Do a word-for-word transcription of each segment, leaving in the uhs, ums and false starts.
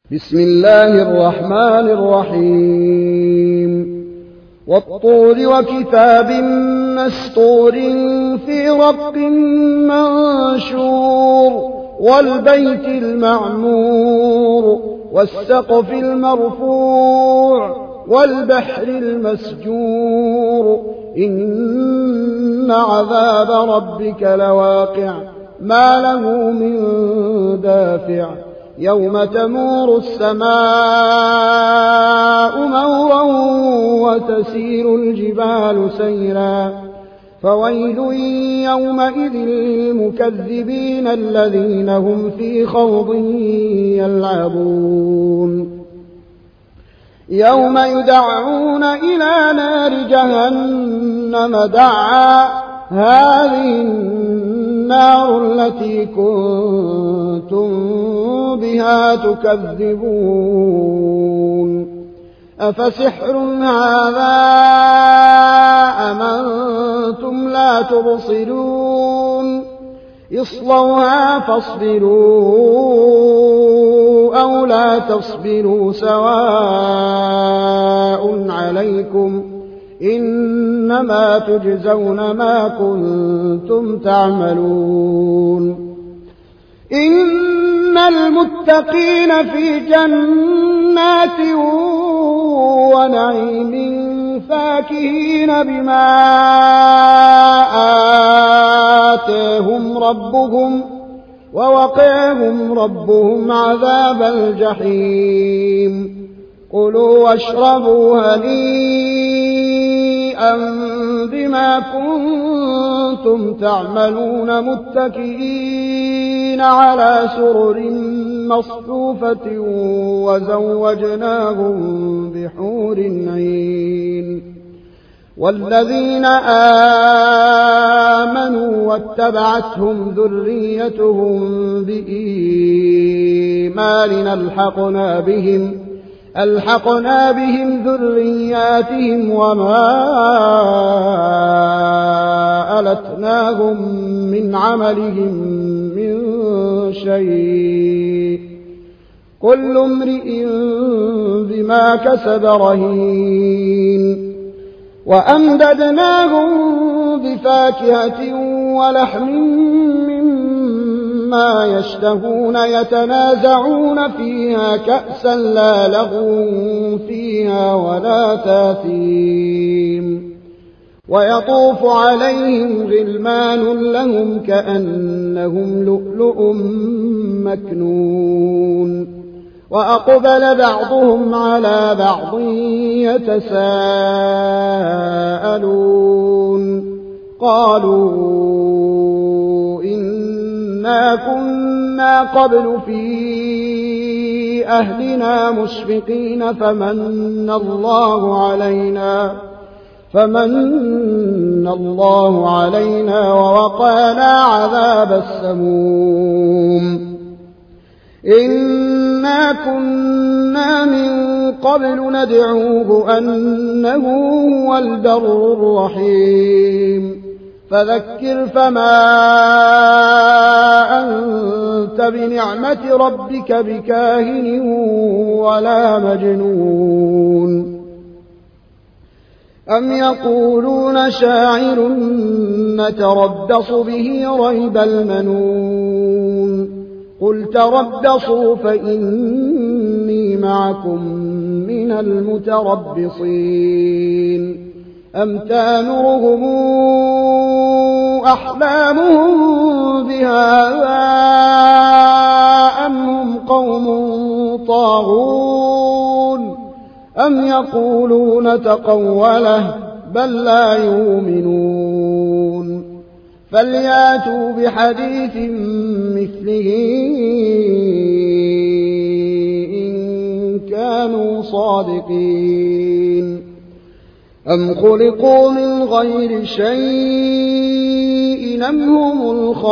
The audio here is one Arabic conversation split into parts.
بسم الله الرحمن الرحيم والطور وكتاب مسطور في رق منشور والبيت المعمور والسقف المرفوع والبحر المسجور إن عذاب ربك لواقع ما له من دافع يوم تمور السماء مورا وتسير الجبال سيرا فويل يومئذ للمكذبين الذين هم في خوض يلعبون يوم يدعون إلى نار جهنم دعا هذه النار التي كنتم بها تكذبون أفسحر هذا أم أنتم لا تبصرون اصلوها فاصبروا أو لا تصبروا سواء عليكم إنما تجزون ما كنتم تعملون إن المتقين في جنات ونعيم فاكهين بما آتاهم ربهم ووقاهم ربهم عذاب الجحيم كلوا واشربوا هنيئا بما كنتم تعملون متكئين على سرر مصفوفة وزوجناهم بحور عين والذين آمنوا واتبعتهم ذريتهم بإيمان ألحقنا بهم ألحقنا بهم ذرياتهم وما ألتناهم من عملهم من شيء كل امرئ بما كسب رهين وأمددناهم بفاكهة ولحم مما يشتهون يتنازعون فيها كأسا لا لغو فيها ولا تاثيم ويطوف عليهم غلمان لهم كأنهم لؤلؤ مكنون وأقبل بعضهم على بعض يتساءلون قالوا إنا كنا قبل في أهلنا مشفقين فمن الله علينا فمن الله علينا ووقانا عذاب السموم إنا كنا من قبل ندعوه أنه هو البر الرحيم فذكر فما أنت بنعمة ربك بكاهن ولا مجنون أم يقولون شاعر نتربص به ريب المنون قل تربصوا فإني معكم من المتربصين أم تامرهم أحلامهم بهذا أم هم قوم طاغون أم يقولون تقوله بل لا يؤمنون فلياتوا بحديث مثله إن كانوا صادقين أم خلقوا من غير شيء أم هم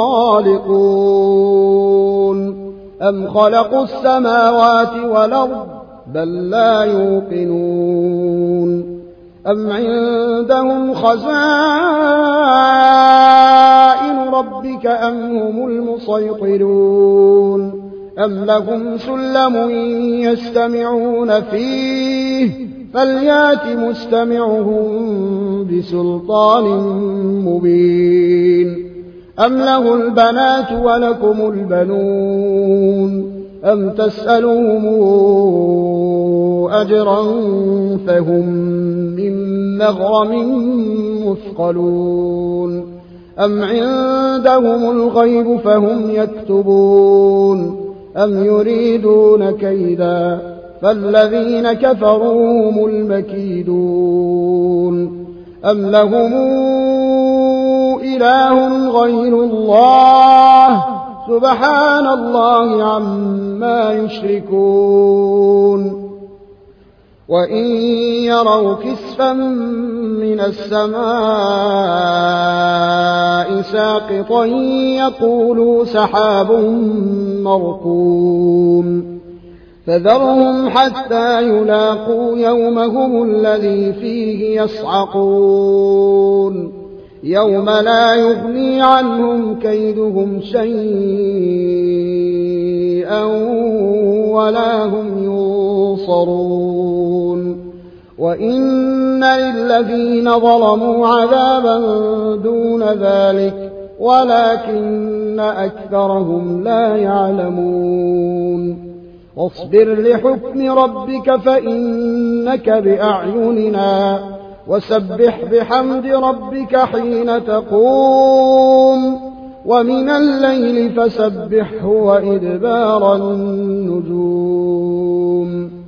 الخالقون أم خلقوا السماوات والأرض بل لا يوقنون أم عندهم خزائن ربك أم هم المسيطرون أم لهم سلم يستمعون فيه فليات مستمعهم بسلطان مبين أم له البنات ولكم البنون أم تسألهم أجرا فهم من مغرم مثقلون أم عندهم الغيب فهم يكتبون أم يريدون كيدا فالذين كفروا هم المكيدون أم لهم إله غير الله سبحان الله عما يشركون وإن يروا كسفا من السماء ساقطا يقولوا سحاب مركوم فذرهم حتى يلاقوا يومهم الذي فيه يصعقون يوم لا يغني عنهم كيدهم شيئا ولا هم ينصرون وإن للذين ظلموا عذابا دون ذلك ولكن أكثرهم لا يعلمون واصبر لحكم ربك فإنك بأعيننا وسبح بحمد ربك حين تقوم ومن الليل فسبحه وإدبار النجوم